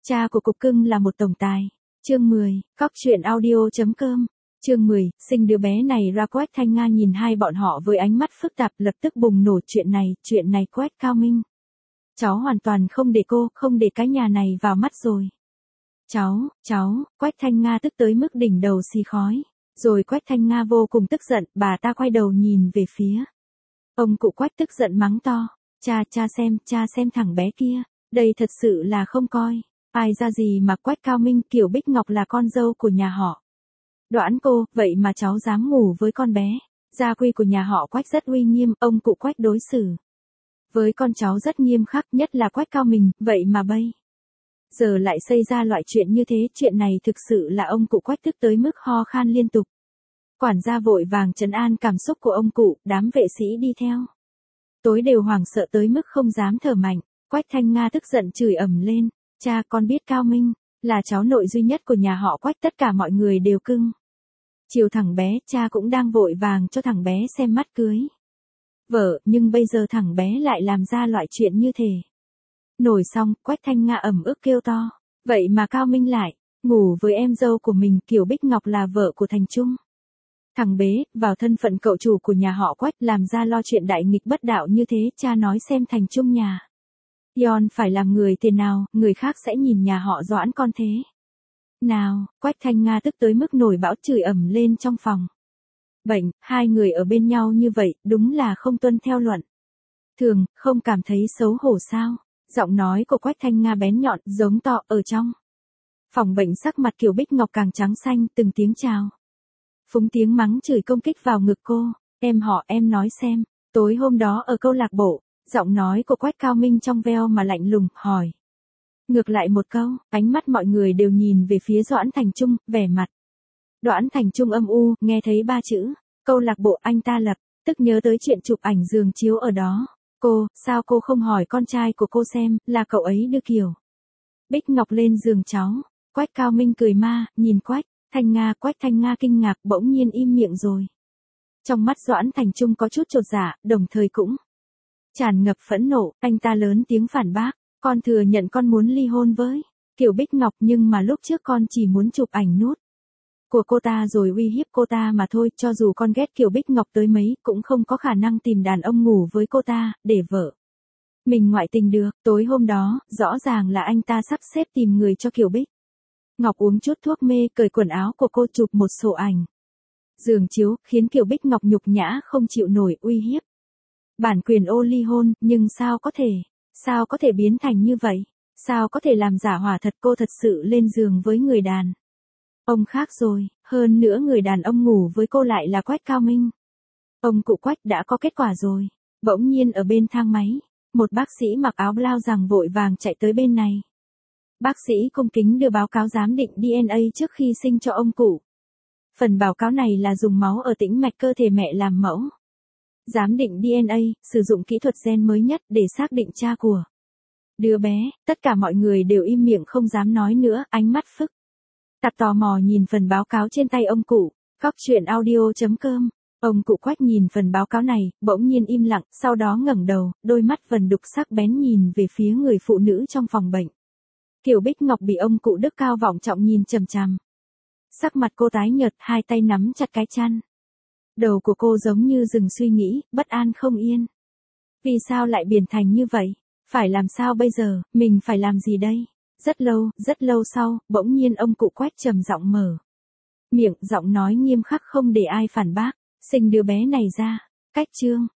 Cha của cục cưng là một tổng tài. Chương 10, Cóc truyện audio.com. Chương 10, sinh đứa bé này ra. Quách Thanh Nga nhìn hai bọn họ với ánh mắt phức tạp, lập tức bùng nổ chuyện này Quách Cao Minh. Cháu hoàn toàn không để cái nhà này vào mắt rồi. Cháu, Quách Thanh Nga tức tới mức đỉnh đầu xì khói. Rồi Quách Thanh Nga vô cùng tức giận, bà ta quay đầu nhìn về phía. Ông cụ Quách tức giận mắng to. Cha xem thằng bé kia, đây thật sự là không coi ai ra gì mà Quách Cao Minh. Kiều Bích Ngọc là con dâu của nhà họ Doãn cô, vậy mà cháu dám ngủ với con bé. Gia quy của nhà họ Quách rất uy nghiêm, ông cụ Quách đối xử với con cháu rất nghiêm khắc, nhất là Quách Cao Minh, vậy mà bây giờ lại xảy ra loại chuyện như thế. Chuyện này thực sự là ông cụ Quách tức tới mức ho khan liên tục. Quản gia vội vàng trấn an cảm xúc của ông cụ, đám vệ sĩ đi theo tối đều hoảng sợ tới mức không dám thở mạnh. Quách Thanh Nga tức giận chửi ầm lên. Cha, con biết Cao Minh là cháu nội duy nhất của nhà họ Quách, tất cả mọi người đều cưng chiều thằng bé. Cha cũng đang vội vàng cho thằng bé xem mắt cưới vợ, nhưng bây giờ thằng bé lại làm ra loại chuyện như thế. Nổi xong, Quách Thanh Nga ầm ức kêu to. Vậy mà Cao Minh lại ngủ với em dâu của mình. Kiều Bích Ngọc là vợ của Thành Trung. Thằng bế vào thân phận cậu chủ của nhà họ Quách, làm ra lo chuyện đại nghịch bất đạo như thế. Cha nói xem Thành Trung nhà Yon phải làm người thế nào, người khác sẽ nhìn nhà họ Doãn con thế nào. Quách Thanh Nga tức tới mức nổi bão, chửi ầm lên trong phòng. Bệnh, hai người ở bên nhau như vậy, đúng là không tuân theo luận thường, không cảm thấy xấu hổ sao? Giọng nói của Quách Thanh Nga bén nhọn, giống to. Ở trong phòng bệnh, sắc mặt Kiều Bích Ngọc càng trắng xanh, từng tiếng chào phúng tiếng mắng chửi công kích vào ngực cô. Em nói xem, tối hôm đó ở câu lạc bộ. Giọng nói của Quách Cao Minh trong veo mà lạnh lùng, hỏi ngược lại một câu. Ánh mắt mọi người đều nhìn về phía Doãn Thành Trung, vẻ mặt Doãn Thành Trung âm u. Nghe thấy ba chữ câu lạc bộ, anh ta lập tức nhớ tới chuyện chụp ảnh giường chiếu ở đó. Sao cô không hỏi con trai của cô xem là cậu ấy đưa Kiều Bích Ngọc lên giường cháu? Quách Cao Minh cười ma, nhìn Quách Thanh Nga kinh ngạc, bỗng nhiên im miệng rồi. Trong mắt Doãn Thành Trung có chút chột dạ, đồng thời cũng tràn ngập phẫn nộ. Anh ta lớn tiếng phản bác. Con thừa nhận con muốn ly hôn với Kiều Bích Ngọc, nhưng mà lúc trước con chỉ muốn chụp ảnh nút của cô ta rồi uy hiếp cô ta mà thôi. Cho dù con ghét Kiều Bích Ngọc tới mấy, cũng không có khả năng tìm đàn ông ngủ với cô ta, để vợ mình ngoại tình được. Tối hôm đó, rõ ràng là anh ta sắp xếp tìm người cho Kiều Bích Ngọc uống chút thuốc mê, cởi quần áo của cô, chụp một sổ ảnh giường chiếu, khiến Kiều Bích Ngọc nhục nhã không chịu nổi, uy hiếp bản quyền ô ly hôn. Nhưng sao có thể biến thành như vậy? Sao có thể làm giả hỏa thật? Cô thật sự lên giường với người đàn ông khác rồi, hơn nữa người đàn ông ngủ với cô lại là Quách Cao Minh. Ông cụ Quách đã có kết quả rồi. Bỗng nhiên ở bên thang máy, một bác sĩ mặc áo blau rằng vội vàng chạy tới bên này. Bác sĩ cung kính đưa báo cáo giám định DNA trước khi sinh cho ông cụ. Phần báo cáo này là dùng máu ở tĩnh mạch cơ thể mẹ làm mẫu giám định DNA, sử dụng kỹ thuật gen mới nhất để xác định cha của đứa bé. Tất cả mọi người đều im miệng không dám nói nữa, ánh mắt phức tạp tò mò nhìn phần báo cáo trên tay ông cụ. Cóc truyện audio.com. Ông cụ Quách nhìn phần báo cáo này, bỗng nhiên im lặng, sau đó ngẩng đầu, đôi mắt vần đục sắc bén nhìn về phía người phụ nữ trong phòng bệnh. Kiều Bích Ngọc bị ông cụ đức cao vọng trọng nhìn chằm chằm. Sắc mặt cô tái nhợt, hai tay nắm chặt cái chăn. Đầu của cô giống như dừng suy nghĩ, bất an không yên. Vì sao lại biến thành như vậy? Phải làm sao bây giờ? Mình phải làm gì đây? Rất lâu sau, bỗng nhiên ông cụ Quách trầm giọng mở miệng, giọng nói nghiêm khắc không để ai phản bác. Sinh đứa bé này ra. Cách chương